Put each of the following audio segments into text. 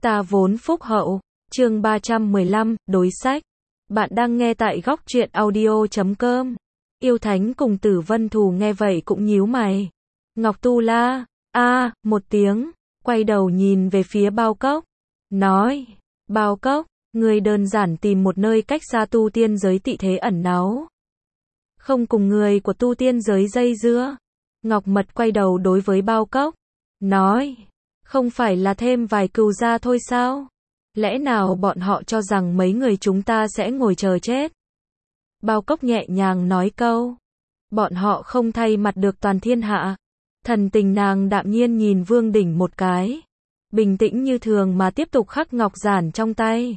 Ta vốn phúc hậu. Chương 315, đối sách. Bạn đang nghe tại góc truyện audio.com. Yêu Thánh cùng Tử Vân Thù nghe vậy cũng nhíu mày. Ngọc Tu La, một tiếng, quay đầu nhìn về phía Bao Cốc. Nói, Bao Cốc, người đơn giản tìm một nơi cách xa tu tiên giới tị thế ẩn náu. Không cùng người của tu tiên giới dây dưa. Ngọc Mật quay đầu đối với Bao Cốc. Nói, không phải là thêm vài cừu gia thôi sao? Lẽ nào bọn họ cho rằng mấy người chúng ta sẽ ngồi chờ chết? Bao Cốc nhẹ nhàng nói câu. Bọn họ không thay mặt được toàn thiên hạ. Thần tình nàng đạm nhiên nhìn Vương Đỉnh một cái. Bình tĩnh như thường mà tiếp tục khắc ngọc giản trong tay.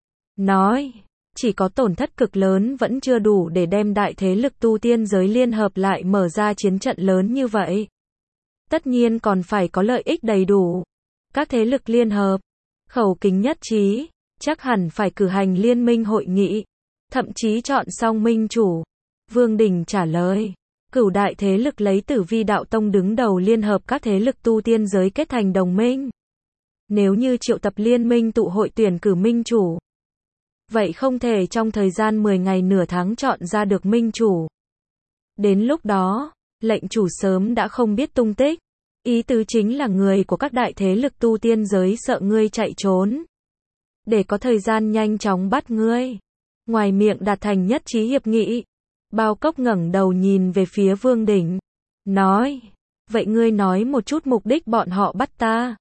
Nói, chỉ có tổn thất cực lớn vẫn chưa đủ để đem đại thế lực tu tiên giới liên hợp lại mở ra chiến trận lớn như vậy. Tất nhiên còn phải có lợi ích đầy đủ. Các thế lực liên hợp, khẩu kính nhất trí, chắc hẳn phải cử hành liên minh hội nghị, thậm chí chọn xong minh chủ. Vương Đình trả lời, cửu đại thế lực lấy Tử Vi Đạo Tông đứng đầu liên hợp các thế lực tu tiên giới kết thành đồng minh. Nếu như triệu tập liên minh tụ hội tuyển cử minh chủ, vậy không thể trong thời gian 10 ngày nửa tháng chọn ra được minh chủ. Đến lúc đó, lệnh chủ sớm đã không biết tung tích. Ý tứ chính là người của các đại thế lực tu tiên giới sợ ngươi chạy trốn, để có thời gian nhanh chóng bắt ngươi. Ngoài miệng đạt thành nhất trí hiệp nghị. Bao Cốc ngẩng đầu nhìn về phía Vương Đỉnh. Nói, vậy ngươi nói một chút mục đích bọn họ bắt ta.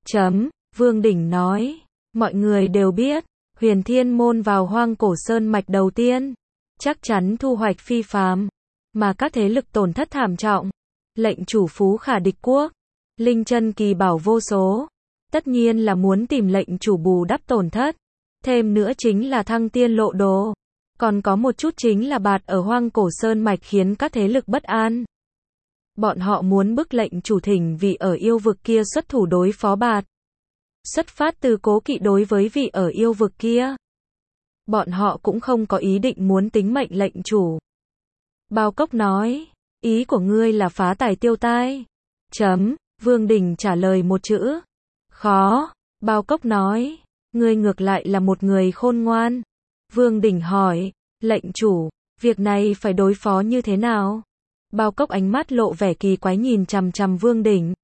Vương Đỉnh nói, mọi người đều biết, Huyền Thiên Môn vào Hoang Cổ Sơn mạch đầu tiên, chắc chắn thu hoạch phi phàm, mà các thế lực tổn thất thảm trọng. Lệnh chủ phú khả địch quốc, linh chân kỳ bảo vô số, tất nhiên là muốn tìm lệnh chủ bù đắp tổn thất. Thêm nữa chính là thăng tiên lộ đồ, còn có một chút chính là bạt ở Hoang Cổ Sơn mạch khiến các thế lực bất an. Bọn họ muốn bức lệnh chủ thỉnh vị ở yêu vực kia xuất thủ đối phó bạt. Xuất phát từ cố kỵ đối với vị ở yêu vực kia, bọn họ cũng không có ý định muốn tính mệnh lệnh chủ. Bao Cốc nói, ý của ngươi là phá tài tiêu tai. Vương Đình trả lời một chữ. Khó. Bao Cốc nói, ngươi ngược lại là một người khôn ngoan. Vương Đình hỏi, lệnh chủ, việc này phải đối phó như thế nào? Bao Cốc ánh mắt lộ vẻ kỳ quái nhìn chằm chằm Vương Đỉnh.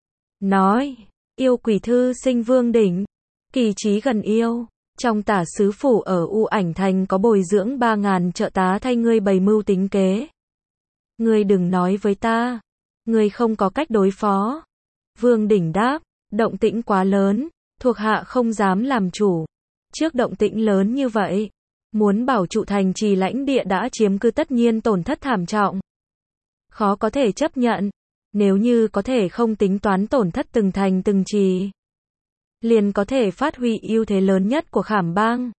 Nói, yêu quỷ thư sinh Vương Đỉnh, kỳ trí gần yêu. Trong Tả Sứ Phủ ở U Ảnh Thành có bồi dưỡng 3.000 trợ tá thay ngươi bày mưu tính kế. Ngươi đừng nói với ta, ngươi không có cách đối phó. Vương Đỉnh đáp, động tĩnh quá lớn, thuộc hạ không dám làm chủ. Trước động tĩnh lớn như vậy, muốn bảo trụ thành trì lãnh địa đã chiếm cứ tất nhiên tổn thất thảm trọng. Khó có thể chấp nhận, nếu như có thể không tính toán tổn thất từng thành từng trì, liền có thể phát huy ưu thế lớn nhất của Khảm Bang.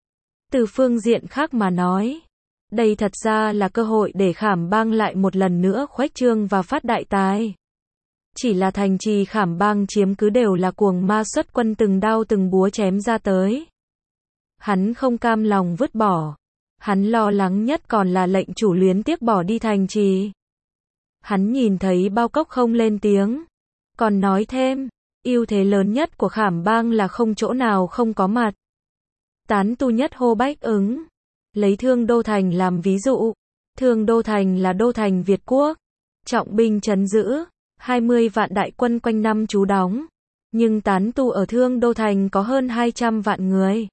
Từ phương diện khác mà nói, đây thật ra là cơ hội để Khảm Bang lại một lần nữa khuếch trương và phát đại tài. Chỉ là thành trì Khảm Bang chiếm cứ đều là cuồng ma xuất quân từng đao từng búa chém ra tới. Hắn không cam lòng vứt bỏ. Hắn lo lắng nhất còn là lệnh chủ luyến tiếc bỏ đi thành trì. Hắn nhìn thấy Bao Cốc không lên tiếng, còn nói thêm, ưu thế lớn nhất của Khảm Bang là không chỗ nào không có mặt. Tán tu nhất hô bách ứng. Lấy Thương Đô Thành làm ví dụ, Thương Đô Thành là đô thành Việt Quốc, trọng binh trấn giữ, 20 vạn đại quân quanh năm trú đóng, nhưng tán tu ở Thương Đô Thành có hơn 200 vạn người.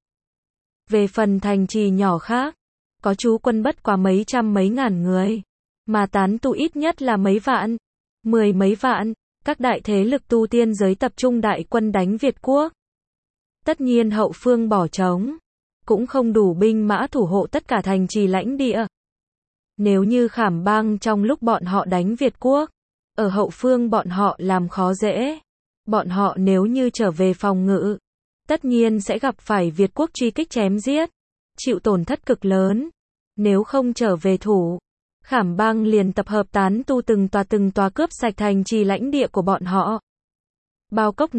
Về phần thành trì nhỏ khác, có trú quân bất quá mấy trăm mấy ngàn người, mà tán tu ít nhất là mấy vạn, 10 mấy vạn. Các đại thế lực tu tiên giới tập trung đại quân đánh Việt Quốc. Tất nhiên hậu phương bỏ trống, cũng không đủ binh mã thủ hộ tất cả thành trì lãnh địa. Nếu như Khảm Bang trong lúc bọn họ đánh Việt Quốc, ở hậu phương bọn họ làm khó dễ, bọn họ nếu như trở về phòng ngự, tất nhiên sẽ gặp phải Việt Quốc truy kích chém giết, chịu tổn thất cực lớn. Nếu không trở về thủ, Khảm Bang liền tập hợp tán tu từng tòa cướp sạch thành trì lãnh địa của bọn họ. Bao Cốc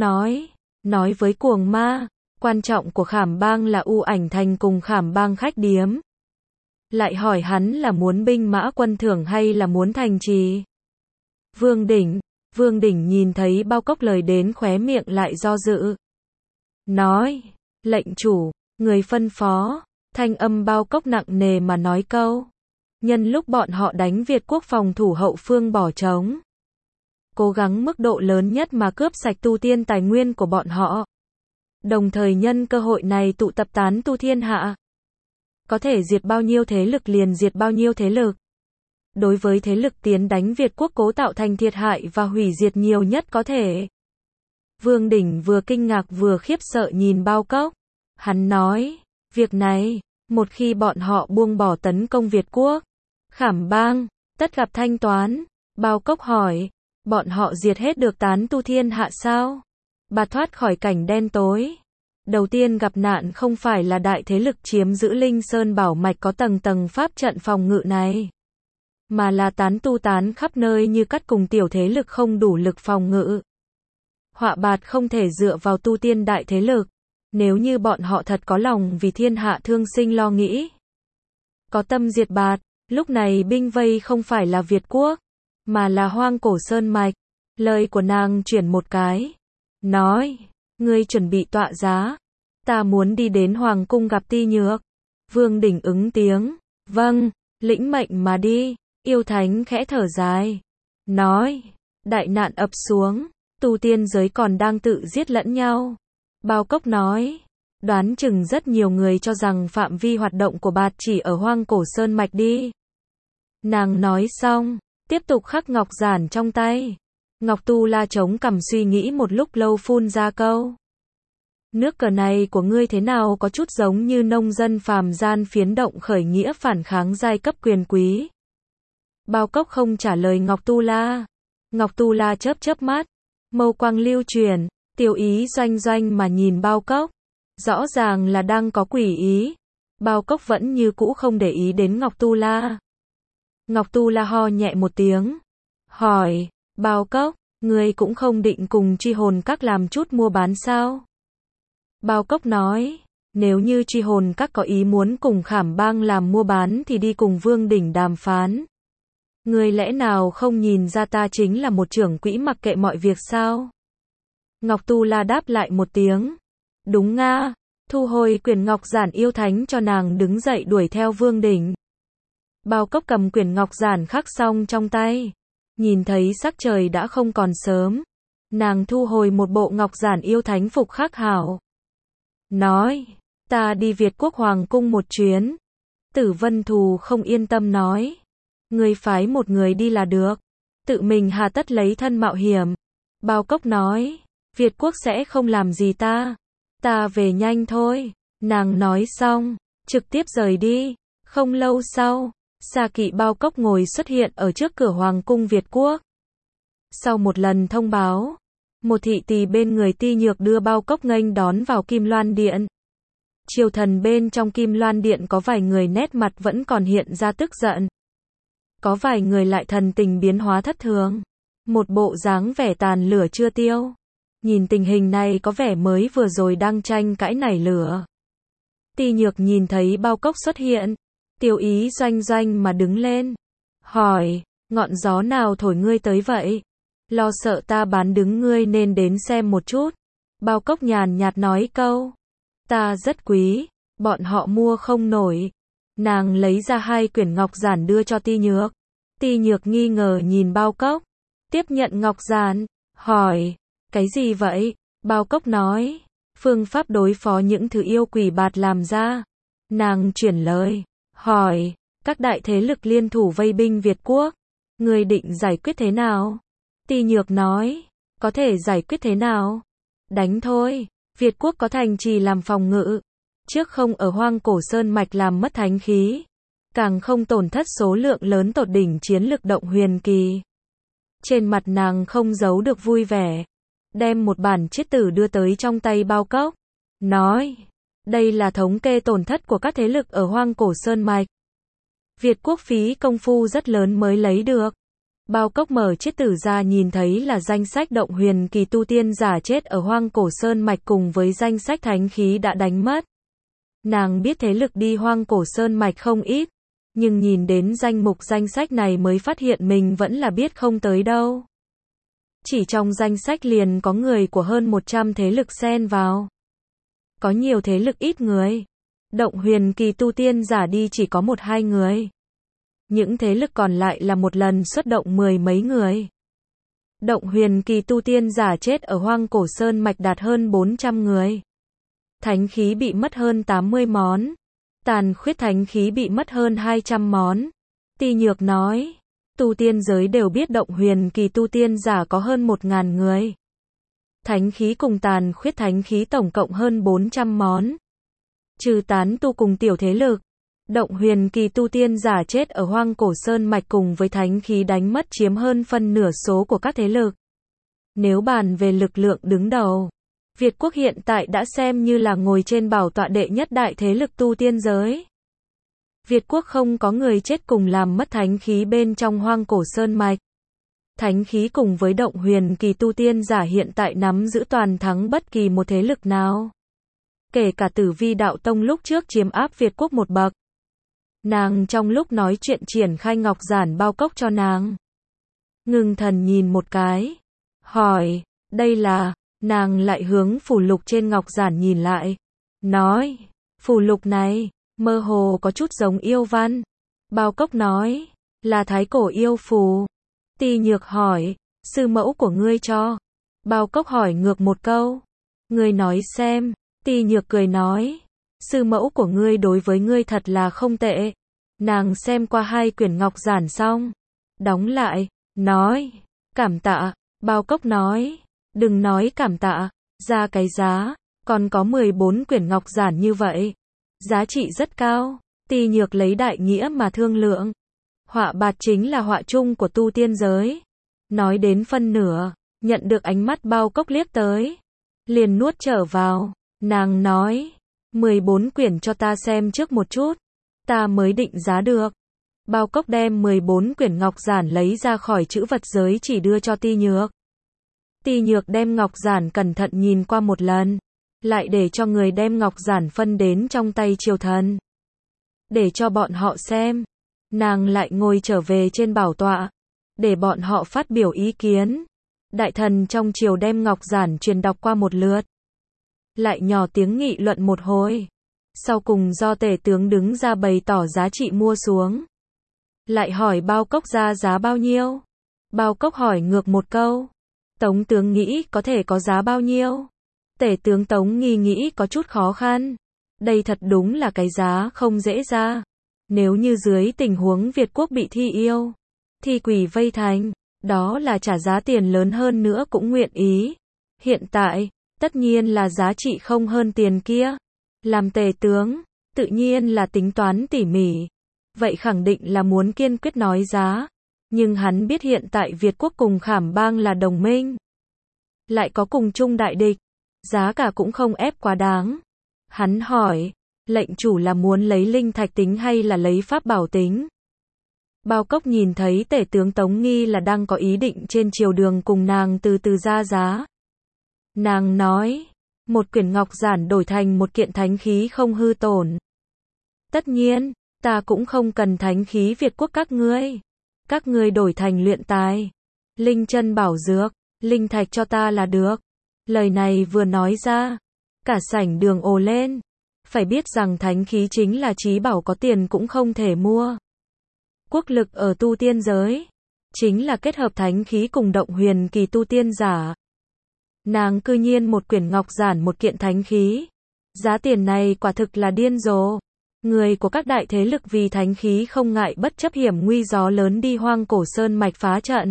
nói với cuồng ma, quan trọng của Khảm Bang là U Ảnh Thành cùng Khảm Bang khách điếm. Lại hỏi hắn là muốn binh mã quân thưởng hay là muốn thành trì. Vương Đỉnh nhìn thấy Bao Cốc lời đến khóe miệng lại do dự. nói, lệnh chủ, người phân phó, thanh âm Bao Cốc nặng nề mà nói câu. Nhân lúc bọn họ đánh Việt quốc phòng thủ hậu phương bỏ trống, cố gắng mức độ lớn nhất mà cướp sạch tu tiên tài nguyên của bọn họ. Đồng thời nhân cơ hội này tụ tập tán tu thiên hạ. Có thể diệt bao nhiêu thế lực liền diệt bao nhiêu thế lực. Đối với thế lực tiến đánh Việt quốc cố tạo thành thiệt hại và hủy diệt nhiều nhất có thể. Vương Đỉnh vừa kinh ngạc vừa khiếp sợ nhìn Bao Cốc. Hắn nói, việc này, một khi bọn họ buông bỏ tấn công Việt quốc, Khảm Bang, tất gặp thanh toán. Bao Cốc hỏi, bọn họ diệt hết được tán tu thiên hạ sao? Bà thoát khỏi cảnh đen tối. Đầu tiên gặp nạn không phải là đại thế lực chiếm giữ Linh Sơn Bảo Mạch có tầng tầng pháp trận phòng ngự này, mà là tán tu tán khắp nơi như cắt cùng tiểu thế lực không đủ lực phòng ngự. Họa bạt không thể dựa vào tu tiên đại thế lực. Nếu như bọn họ thật có lòng vì thiên hạ thương sinh lo nghĩ, có tâm diệt bạt, lúc này binh vây không phải là Việt quốc, mà là Hoang Cổ Sơn Mạch. Lời của nàng chuyển một cái, nói, ngươi chuẩn bị tọa giá, ta muốn đi đến Hoàng cung gặp Ti Nhược. Vương Đỉnh ứng tiếng, vâng, lĩnh mệnh mà đi. Yêu Thánh khẽ thở dài, nói, đại nạn ập xuống, tu tiên giới còn đang tự giết lẫn nhau. Bao Cốc nói, đoán chừng rất nhiều người cho rằng phạm vi hoạt động của bạt chỉ ở Hoang Cổ Sơn Mạch đi. Nàng nói xong, tiếp tục khắc ngọc giản trong tay. Ngọc Tu La chống cằm suy nghĩ một lúc lâu phun ra câu. Nước cờ này của ngươi thế nào có chút giống như nông dân phàm gian phiến động khởi nghĩa phản kháng giai cấp quyền quý. Bao Cốc không trả lời Ngọc Tu La. Ngọc Tu La chớp chớp mắt, mâu quang lưu chuyển, tiêu ý doanh doanh mà nhìn Bao Cốc. Rõ ràng là đang có quỷ ý. Bao Cốc vẫn như cũ không để ý đến Ngọc Tu La. Ngọc Tu La ho nhẹ một tiếng, hỏi, Bao Cốc, ngươi cũng không định cùng Truy Hồn Các làm chút mua bán sao? Bao Cốc nói, nếu như Truy Hồn Các có ý muốn cùng Khảm Bang làm mua bán thì đi cùng Vương Đỉnh đàm phán. Ngươi lẽ nào không nhìn ra ta chính là một trưởng quỹ mặc kệ mọi việc sao? Ngọc Tu La đáp lại một tiếng, đúng nga, thu hồi quyển ngọc giản yêu thánh cho nàng đứng dậy đuổi theo Vương Đỉnh. Bao Cốc cầm quyển ngọc giản khắc xong trong tay, nhìn thấy sắc trời đã không còn sớm, nàng thu hồi một bộ ngọc giản yêu thánh phục khắc hảo. Nói, ta đi Việt quốc hoàng cung một chuyến. Tử Vân Thù không yên tâm nói, ngươi phái một người đi là được, tự mình hà tất lấy thân mạo hiểm. Bao Cốc nói, Việt quốc sẽ không làm gì ta về nhanh thôi. Nàng nói xong, trực tiếp rời đi. Không lâu sau, Xa Kỵ Bao Cốc ngồi xuất hiện ở trước cửa Hoàng cung Việt quốc. Sau một lần thông báo, một thị tỳ bên người Ti Nhược đưa Bao Cốc nghênh đón vào Kim Loan Điện. Triều thần bên trong Kim Loan Điện có vài người nét mặt vẫn còn hiện ra tức giận. Có vài người lại thần tình biến hóa thất thường. Một bộ dáng vẻ tàn lửa chưa tiêu. Nhìn tình hình này có vẻ mới vừa rồi đang tranh cãi nảy lửa. Ti Nhược nhìn thấy Bao Cốc xuất hiện, tiêu ý doanh doanh mà đứng lên. Hỏi, ngọn gió nào thổi ngươi tới vậy? Lo sợ ta bán đứng ngươi nên đến xem một chút. Bao Cốc nhàn nhạt nói câu, ta rất quý, bọn họ mua không nổi. Nàng lấy ra 2 quyển ngọc giản đưa cho Ti Nhược. Ti Nhược nghi ngờ nhìn Bao Cốc, tiếp nhận ngọc giản, hỏi, cái gì vậy? Bao Cốc nói, phương pháp đối phó những thứ yêu quỷ bạt làm ra. Nàng chuyển lời, hỏi, các đại thế lực liên thủ vây binh Việt quốc, ngươi định giải quyết thế nào? Ti Nhược nói, có thể giải quyết thế nào? Đánh thôi. Việt quốc có thành trì làm phòng ngự, trước không ở Hoang Cổ Sơn Mạch làm mất thánh khí, càng không tổn thất số lượng lớn tột đỉnh chiến lực động huyền kỳ. Trên mặt nàng không giấu được vui vẻ, đem một bản chiết tử đưa tới trong tay Bao Cốc, nói, đây là thống kê tổn thất của các thế lực ở Hoang Cổ Sơn Mạch. Việt quốc phí công phu rất lớn mới lấy được. Bao Cốc mở chiết tử ra nhìn thấy là danh sách động huyền kỳ tu tiên giả chết ở Hoang Cổ Sơn Mạch cùng với danh sách thánh khí đã đánh mất. Nàng biết thế lực đi Hoang Cổ Sơn Mạch không ít, nhưng nhìn đến danh mục danh sách này mới phát hiện mình vẫn là biết không tới đâu. Chỉ trong danh sách liền có người của hơn 100 thế lực xen vào. có nhiều thế lực ít người. Động huyền kỳ tu tiên giả đi chỉ có 1-2 người. Những thế lực còn lại là một lần xuất động 10 mấy người. Động huyền kỳ tu tiên giả chết ở Hoang Cổ Sơn Mạch đạt hơn 400 người. Thánh khí bị mất hơn 80 món. Tàn khuyết thánh khí bị mất hơn 200 món. Ti Nhược nói, tu tiên giới đều biết động huyền kỳ tu tiên giả có hơn 1.000 người. Thánh khí cùng tàn khuyết thánh khí tổng cộng hơn 400 món. Trừ tán tu cùng tiểu thế lực, động huyền kỳ tu tiên giả chết ở Hoang Cổ Sơn Mạch cùng với thánh khí đánh mất chiếm hơn phân nửa số của các thế lực. Nếu bàn về lực lượng đứng đầu, Việt quốc hiện tại đã xem như là ngồi trên bảo tọa đệ nhất đại thế lực tu tiên giới. Việt quốc không có người chết cùng làm mất thánh khí bên trong Hoang Cổ Sơn Mạch. Thánh khí cùng với động huyền kỳ tu tiên giả hiện tại nắm giữ toàn thắng bất kỳ một thế lực nào. Kể cả Tử Vi Đạo Tông lúc trước chiếm áp Việt quốc một bậc. Nàng trong lúc nói chuyện triển khai ngọc giản bao cốc cho nàng. Ngưng thần nhìn một cái. Hỏi, đây là, nàng lại hướng phù lục trên ngọc giản nhìn lại. Nói, phù lục này, mơ hồ có chút giống yêu văn. Bao cốc nói, là thái cổ yêu phù. Ti Nhược hỏi, sư mẫu của ngươi cho. Bao cốc hỏi ngược một câu. Ngươi nói xem. Ti Nhược cười nói, sư mẫu của ngươi đối với ngươi thật là không tệ. Nàng xem qua 2 quyển ngọc giản xong, đóng lại, nói, cảm tạ. Bao cốc nói, đừng nói cảm tạ, ra cái giá, còn có 14 quyển ngọc giản như vậy. Giá trị rất cao. Ti Nhược lấy đại nghĩa mà thương lượng. Họa bạt chính là họa chung của tu tiên giới. Nói đến phân nửa, nhận được ánh mắt bao cốc liếc tới. Liền nuốt trở vào. Nàng nói, 14 quyển cho ta xem trước một chút. Ta mới định giá được. Bao cốc đem 14 quyển ngọc giản lấy ra khỏi chữ vật giới chỉ đưa cho Ti Nhược. Ti Nhược đem ngọc giản cẩn thận nhìn qua một lần. Lại để cho người đem ngọc giản phân đến trong tay triều thần. Để cho bọn họ xem. Nàng lại ngồi trở về trên bảo tọa. Để bọn họ phát biểu ý kiến. Đại thần trong triều đem ngọc giản truyền đọc qua một lượt. Lại nhỏ tiếng nghị luận một hồi. Sau cùng do tể tướng đứng ra bày tỏ giá trị mua xuống. Lại hỏi bao cốc ra giá bao nhiêu. Bao cốc hỏi ngược một câu. Tống tướng nghĩ có thể có giá bao nhiêu. Tể tướng Tống Nghi nghĩ có chút khó khăn. Đây thật đúng là cái giá không dễ ra. Nếu như dưới tình huống Việt quốc bị thi yêu, thi quỷ vây thành, đó là trả giá tiền lớn hơn nữa cũng nguyện ý. Hiện tại, tất nhiên là giá trị không hơn tiền kia. Làm tể tướng, tự nhiên là tính toán tỉ mỉ. Vậy khẳng định là muốn kiên quyết nói giá. Nhưng hắn biết hiện tại Việt quốc cùng Khảm Bang là đồng minh. Lại có cùng chung đại địch. Giá cả cũng không ép quá đáng. Hắn hỏi, lệnh chủ là muốn lấy linh thạch tính hay là lấy pháp bảo tính? Bao cốc nhìn thấy tể tướng Tống Nghi là đang có ý định trên triều đường cùng nàng từ từ ra giá. Nàng nói, một quyển ngọc giản đổi thành một kiện thánh khí không hư tổn. Tất nhiên, ta cũng không cần thánh khí Việt quốc các ngươi. Các ngươi đổi thành luyện tài, linh chân bảo dược, linh thạch cho ta là được. Lời này vừa nói ra, cả sảnh đường ồ lên. Phải biết rằng thánh khí chính là trí bảo có tiền cũng không thể mua. Quốc lực ở tu tiên giới, chính là kết hợp thánh khí cùng động huyền kỳ tu tiên giả. Nàng cư nhiên một quyển ngọc giản một kiện thánh khí. Giá tiền này quả thực là điên rồ. Người của các đại thế lực vì thánh khí không ngại bất chấp hiểm nguy gió lớn đi Hoang Cổ Sơn Mạch phá trận.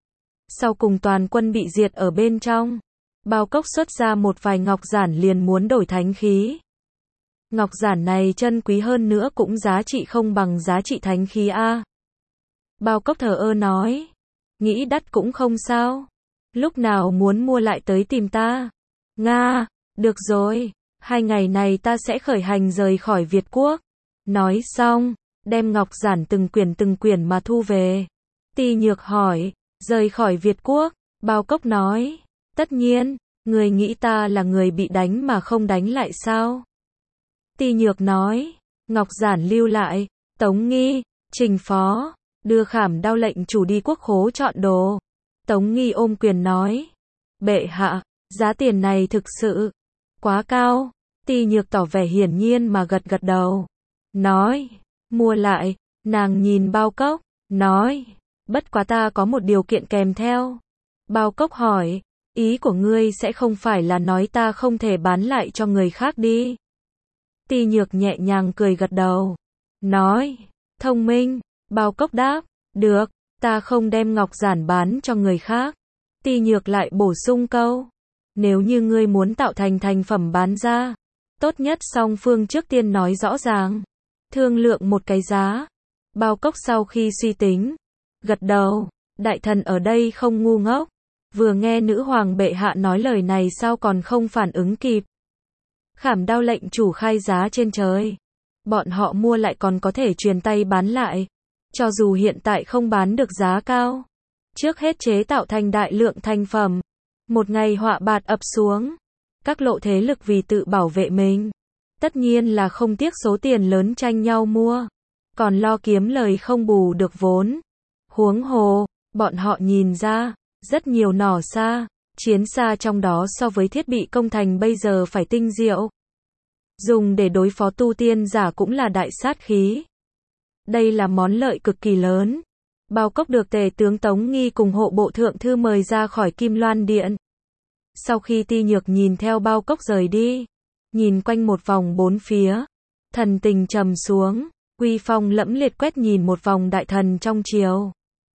Sau cùng toàn quân bị diệt ở bên trong. Bao cốc xuất ra một vài ngọc giản liền muốn đổi thánh khí. Ngọc giản này chân quý hơn nữa cũng giá trị không bằng giá trị thánh khí a. Bao cốc thờ ơ nói, nghĩ đắt cũng không sao. Lúc nào muốn mua lại tới tìm ta. Nga, được rồi, 2 ngày này ta sẽ khởi hành rời khỏi Việt quốc. Nói xong, đem ngọc giản từng quyển mà thu về. Ti Nhược hỏi, rời khỏi Việt quốc? Bao cốc nói, tất nhiên, người nghĩ ta là người bị đánh mà không đánh lại sao? Ti Nhược nói, ngọc giản lưu lại, Tống Nghi, trình phó, đưa Khảm Đao lệnh chủ đi quốc khố chọn đồ. Tống Nghi ôm quyền nói, bệ hạ, giá tiền này thực sự quá cao. Ti Nhược tỏ vẻ hiển nhiên mà gật gật đầu. Nói, mua lại, nàng nhìn Bao Cốc, nói, bất quá ta có một điều kiện kèm theo. Bao Cốc hỏi, ý của ngươi sẽ không phải là nói ta không thể bán lại cho người khác đi. Ti Nhược nhẹ nhàng cười gật đầu. Nói, thông minh, Bao Cốc đáp, được, ta không đem ngọc giản bán cho người khác. Ti Nhược lại bổ sung câu, nếu như ngươi muốn tạo thành thành phẩm bán ra, tốt nhất song phương trước tiên nói rõ ràng, thương lượng một cái giá. Bao Cốc sau khi suy tính, gật đầu, đại thần ở đây không ngu ngốc, vừa nghe nữ hoàng bệ hạ nói lời này sao còn không phản ứng kịp. Khảm Đao lệnh chủ khai giá trên trời, bọn họ mua lại còn có thể truyền tay bán lại, cho dù hiện tại không bán được giá cao, trước hết chế tạo thành đại lượng thành phẩm. Một ngày họa bạt ập xuống, các lộ thế lực vì tự bảo vệ mình, tất nhiên là không tiếc số tiền lớn tranh nhau mua, còn lo kiếm lời không bù được vốn. Huống hồ, bọn họ nhìn ra, rất nhiều nỏ xa, chiến xa trong đó so với thiết bị công thành bây giờ phải tinh diệu. Dùng để đối phó tu tiên giả cũng là đại sát khí. Đây là món lợi cực kỳ lớn. Bao Cốc được tể tướng Tống Nghi cùng hộ bộ thượng thư mời ra khỏi Kim Loan Điện. Sau khi Ti Nhược nhìn theo Bao Cốc rời đi, nhìn quanh một vòng bốn phía, thần tình trầm xuống, uy phong lẫm liệt quét nhìn một vòng đại thần trong triều.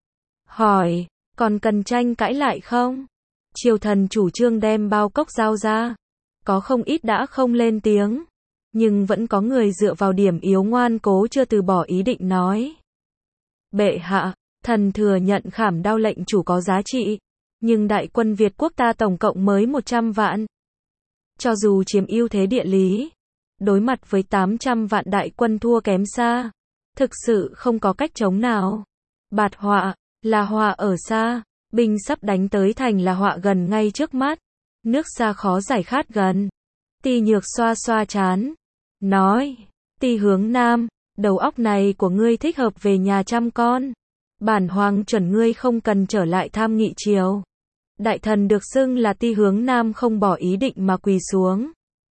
Hỏi, còn cần tranh cãi lại không? Triều thần chủ trương đem Bao Cốc giao ra. Có không ít đã không lên tiếng, nhưng vẫn có người dựa vào điểm yếu ngoan cố chưa từ bỏ ý định nói. Bệ hạ, thần thừa nhận Khảm Đao lệnh chủ có giá trị, nhưng đại quân Việt quốc ta tổng cộng mới 100 vạn. Cho dù chiếm ưu thế địa lý, đối mặt với 800 vạn đại quân thua kém xa, thực sự không có cách chống nào. Bạt họa, là họa ở xa, binh sắp đánh tới thành là họa gần ngay trước mắt, nước xa khó giải khát gần. Ti Nhược xoa xoa trán, nói, Ti Hướng Nam, đầu óc này của ngươi thích hợp về nhà chăm con. Bản hoàng chuẩn ngươi không cần trở lại tham nghị triều. Đại thần được xưng là Ti Hướng Nam không bỏ ý định mà quỳ xuống.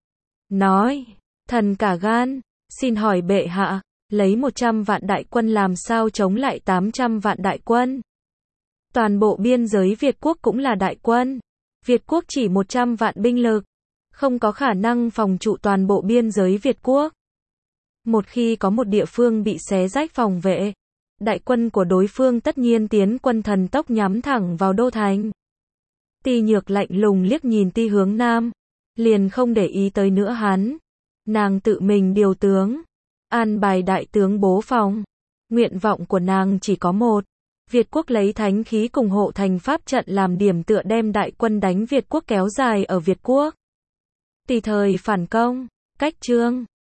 Nói, thần cả gan, xin hỏi bệ hạ, lấy 100 vạn đại quân làm sao chống lại 800 vạn đại quân? Toàn bộ biên giới Việt quốc cũng là đại quân. Việt quốc chỉ 100 vạn binh lực, không có khả năng phòng trụ toàn bộ biên giới Việt quốc. Một khi có một địa phương bị xé rách phòng vệ, đại quân của đối phương tất nhiên tiến quân thần tốc nhắm thẳng vào đô thành. Ti Nhược lạnh lùng liếc nhìn Ti Hướng Nam, liền không để ý tới nữa hắn. Nàng tự mình điều tướng, an bài đại tướng bố phòng. Nguyện vọng của nàng chỉ có một, Việt quốc lấy thánh khí cùng hộ thành pháp trận làm điểm tựa đem đại quân đánh Việt quốc kéo dài ở Việt quốc. Tùy thời phản công, cách chương